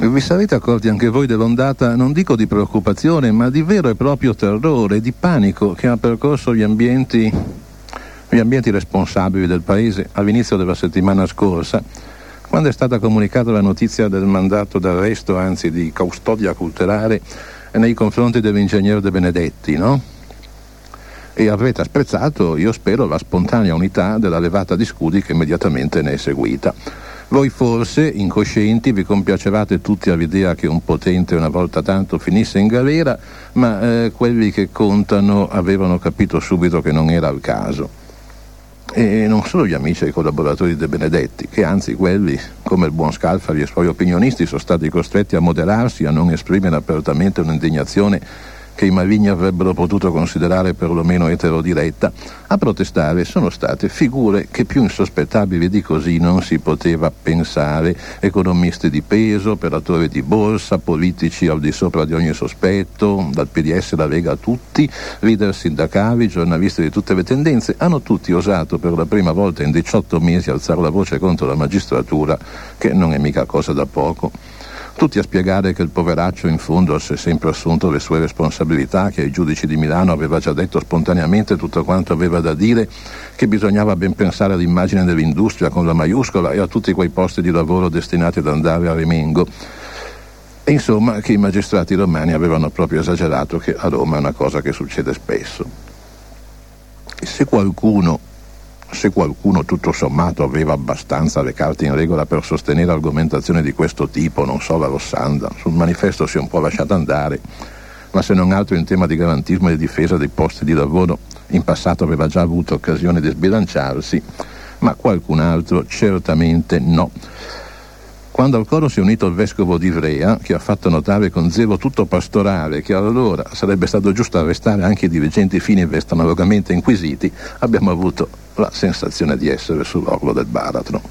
Vi sarete accorti anche voi dell'ondata, non dico di preoccupazione, ma di vero e proprio terrore, di panico che ha percorso gli ambienti responsabili del Paese all'inizio della settimana scorsa, quando è stata comunicata la notizia del mandato d'arresto, anzi di custodia cautelare, nei confronti dell'ingegnere De Benedetti, no? E avrete apprezzato, io spero, la spontanea unità della levata di scudi che immediatamente ne è seguita. Voi forse, incoscienti, vi compiacevate tutti all'idea che un potente una volta tanto finisse in galera, ma quelli che contano avevano capito subito che non era il caso. E non solo gli amici e i collaboratori De Benedetti, che anzi quelli, come il buon Scalfari e i suoi opinionisti, sono stati costretti a moderarsi, a non esprimere apertamente un'indignazione che i maligni avrebbero potuto considerare perlomeno eterodiretta. A protestare sono state figure che più insospettabili di così non si poteva pensare: economisti di peso, operatori di borsa, politici al di sopra di ogni sospetto, dal PDS alla Lega a tutti, leader sindacali, giornalisti di tutte le tendenze, hanno tutti osato per la prima volta in 18 mesi alzare la voce contro la magistratura, che non è mica cosa da poco. Tutti a spiegare che il poveraccio in fondo si è sempre assunto le sue responsabilità, che ai giudici di Milano aveva già detto spontaneamente tutto quanto aveva da dire, che bisognava ben pensare all'immagine dell'industria con la maiuscola e a tutti quei posti di lavoro destinati ad andare a remengo. E insomma che i magistrati romani avevano proprio esagerato, che a Roma è una cosa che succede spesso. E se qualcuno tutto sommato aveva abbastanza le carte in regola per sostenere argomentazioni di questo tipo, non so, la Rossanda, sul manifesto si è un po' lasciata andare, ma se non altro in tema di garantismo e di difesa dei posti di lavoro in passato aveva già avuto occasione di sbilanciarsi, ma qualcun altro certamente no. Quando al coro si è unito il vescovo di Ivrea, che ha fatto notare con zelo tutto pastorale che allora sarebbe stato giusto arrestare anche i dirigenti fini e analogamente inquisiti, abbiamo avuto la sensazione di essere sull'orlo del baratro.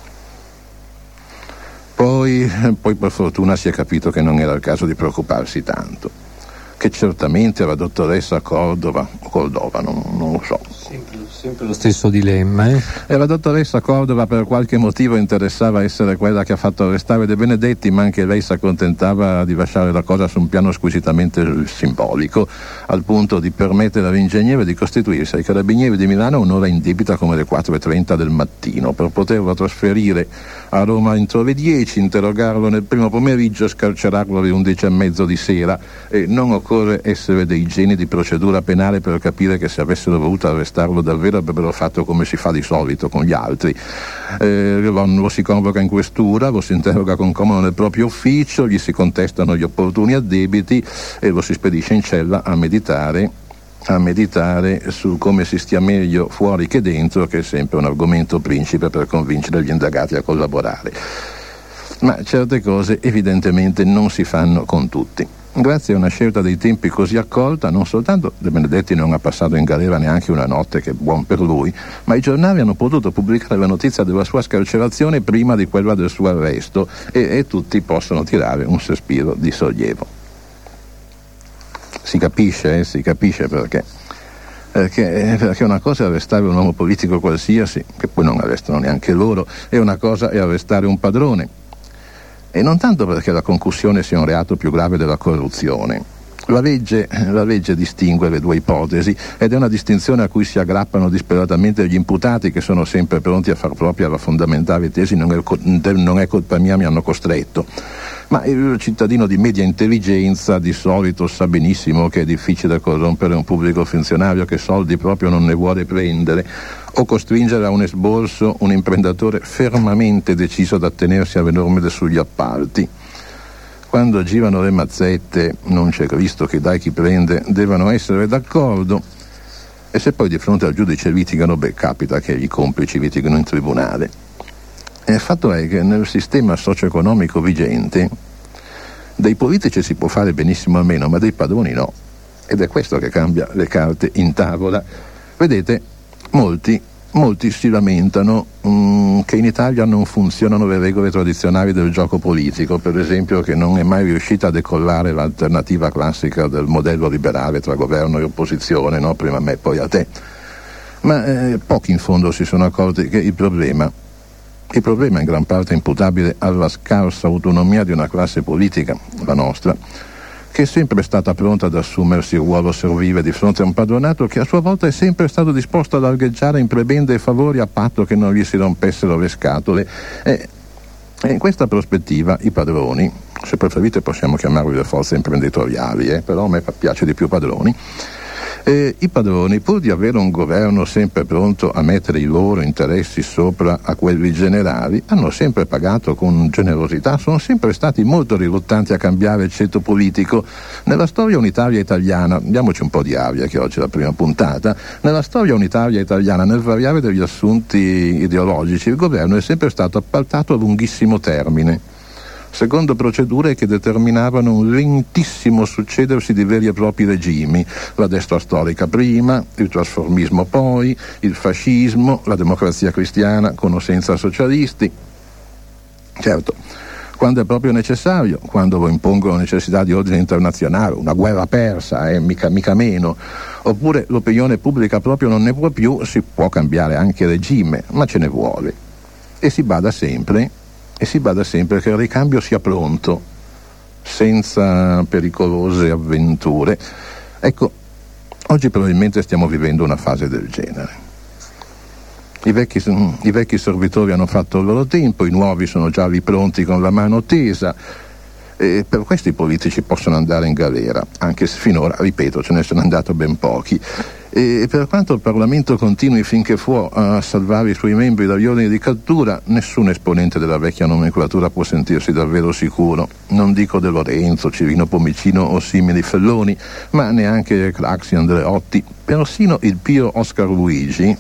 Poi per fortuna si è capito che non era il caso di preoccuparsi tanto, che certamente la dottoressa Cordova, non lo so. Sempre lo stesso dilemma, E la dottoressa Cordova per qualche motivo interessava essere quella che ha fatto arrestare De Benedetti, ma anche lei si accontentava di lasciare la cosa su un piano squisitamente simbolico, al punto di permettere all'ingegnere di costituirsi ai carabinieri di Milano un'ora in debita come le 4:30 del mattino, per poterlo trasferire a Roma entro le 10, interrogarlo nel primo pomeriggio e scarcerarlo alle 11:30 di sera. E non occorre essere dei geni di procedura penale per capire che se avessero voluto arrestarlo davvero avrebbero fatto come si fa di solito con gli altri. Lo si convoca in questura, lo si interroga con comodo nel proprio ufficio, gli si contestano gli opportuni addebiti e lo si spedisce in cella a meditare su come si stia meglio fuori che dentro, che è sempre un argomento principe per convincere gli indagati a collaborare. Ma certe cose evidentemente non si fanno con tutti. Grazie a una scelta dei tempi così accolta, non soltanto De Benedetti non ha passato in galera neanche una notte, che è buon per lui, ma i giornali hanno potuto pubblicare la notizia della sua scarcerazione prima di quella del suo arresto e tutti possono tirare un sospiro di sollievo. Si capisce perché. Perché una cosa è arrestare un uomo politico qualsiasi, che poi non arrestano neanche loro, e una cosa è arrestare un padrone. E non tanto perché la concussione sia un reato più grave della corruzione. La legge distingue le due ipotesi ed è una distinzione a cui si aggrappano disperatamente gli imputati, che sono sempre pronti a far propria la fondamentale tesi non è colpa mia, mi hanno costretto. Ma il cittadino di media intelligenza di solito sa benissimo che è difficile corrompere un pubblico funzionario che soldi proprio non ne vuole prendere, o costringere a un esborso un imprenditore fermamente deciso ad attenersi alle norme sugli appalti. Quando girano le mazzette, non c'è Cristo che dai chi prende, devono essere d'accordo. E se poi di fronte al giudice litigano, capita che i complici litigano in tribunale. E il fatto è che nel sistema socio-economico vigente dei politici si può fare benissimo a meno, ma dei padroni no. Ed è questo che cambia le carte in tavola. Vedete, molti si lamentano che in Italia non funzionano le regole tradizionali del gioco politico, per esempio che non è mai riuscita a decollare l'alternativa classica del modello liberale tra governo e opposizione, no? Prima a me poi a te. Ma pochi in fondo si sono accorti che il problema Il problema è in gran parte imputabile alla scarsa autonomia di una classe politica, la nostra, che è sempre stata pronta ad assumersi il ruolo servile di fronte a un padronato che a sua volta è sempre stato disposto ad alleggiare in prebende e favori a patto che non gli si rompessero le scatole. E in questa prospettiva i padroni, se preferite possiamo chiamarli le forze imprenditoriali, però a me piace di più padroni, i padroni, pur di avere un governo sempre pronto a mettere i loro interessi sopra a quelli generali, hanno sempre pagato con generosità, sono sempre stati molto riluttanti a cambiare il ceto politico. Nella storia unitaria italiana, diamoci un po' di aria che oggi è la prima puntata, nella storia unitaria italiana, nel variare degli assunti ideologici, il governo è sempre stato appaltato a lunghissimo termine, secondo procedure che determinavano un lentissimo succedersi di veri e propri regimi, la destra storica prima, il trasformismo poi, il fascismo, la democrazia cristiana con o senza socialisti. Certo, quando è proprio necessario, quando lo impongono necessità di ordine internazionale, una guerra persa, mica meno, oppure l'opinione pubblica proprio non ne può più, si può cambiare anche regime, ma ce ne vuole. E si bada sempre che il ricambio sia pronto, senza pericolose avventure. Ecco, oggi probabilmente stiamo vivendo una fase del genere. I vecchi servitori hanno fatto il loro tempo, i nuovi sono già lì pronti con la mano tesa. E per questo i politici possono andare in galera, anche se finora, ripeto, ce ne sono andati ben pochi. E per quanto il Parlamento continui finché può a salvare i suoi membri dagli ordini di cattura, nessun esponente della vecchia nomenclatura può sentirsi davvero sicuro. Non dico De Lorenzo, Cirino Pomicino o simili felloni, ma neanche Craxi, Andreotti, persino il pio Oscar Luigi,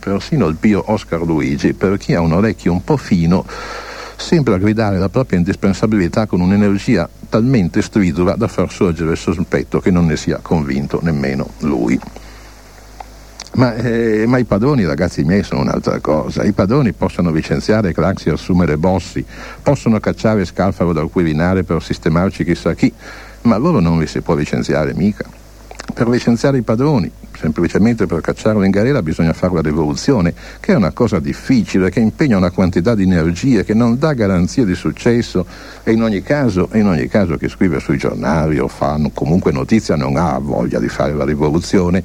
per chi ha un orecchio un po' fino, sembra gridare la propria indispensabilità con un'energia talmente stridula da far sorgere il sospetto che non ne sia convinto nemmeno lui. Ma i padroni, ragazzi miei, sono un'altra cosa. I padroni possono licenziare Craxi e assumere Bossi, possono cacciare Scalfaro dal Quirinale per sistemarci chissà chi, ma loro non li si può licenziare mica. Per licenziare i padroni, semplicemente per cacciarlo in galera, bisogna fare la rivoluzione, che è una cosa difficile, che impegna una quantità di energie, che non dà garanzie di successo, e in ogni caso chi scrive sui giornali o fa comunque notizia non ha voglia di fare la rivoluzione,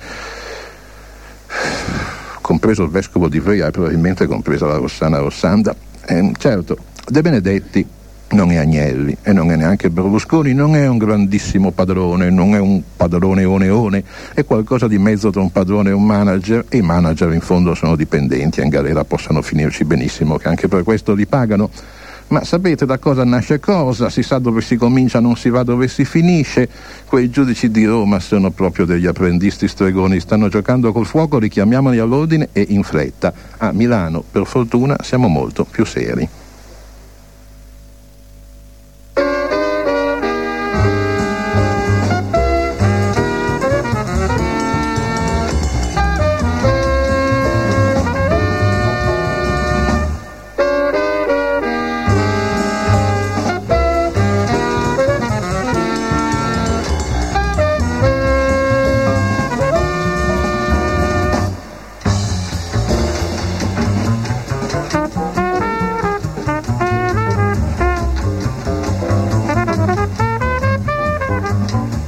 compreso il vescovo di Veia e probabilmente compresa la Rossana Rossanda. Certo, De Benedetti non è Agnelli e non è neanche Berlusconi, non è un grandissimo padrone, non è un padrone oneone, è qualcosa di mezzo tra un padrone e un manager, e i manager in fondo sono dipendenti e in galera possono finirci benissimo, che anche per questo li pagano. Ma sapete da cosa nasce cosa? Si sa dove si comincia, non si va dove si finisce. Quei giudici di Roma sono proprio degli apprendisti stregoni, stanno giocando col fuoco, richiamiamoli all'ordine e in fretta. A Milano, per fortuna, siamo molto più seri.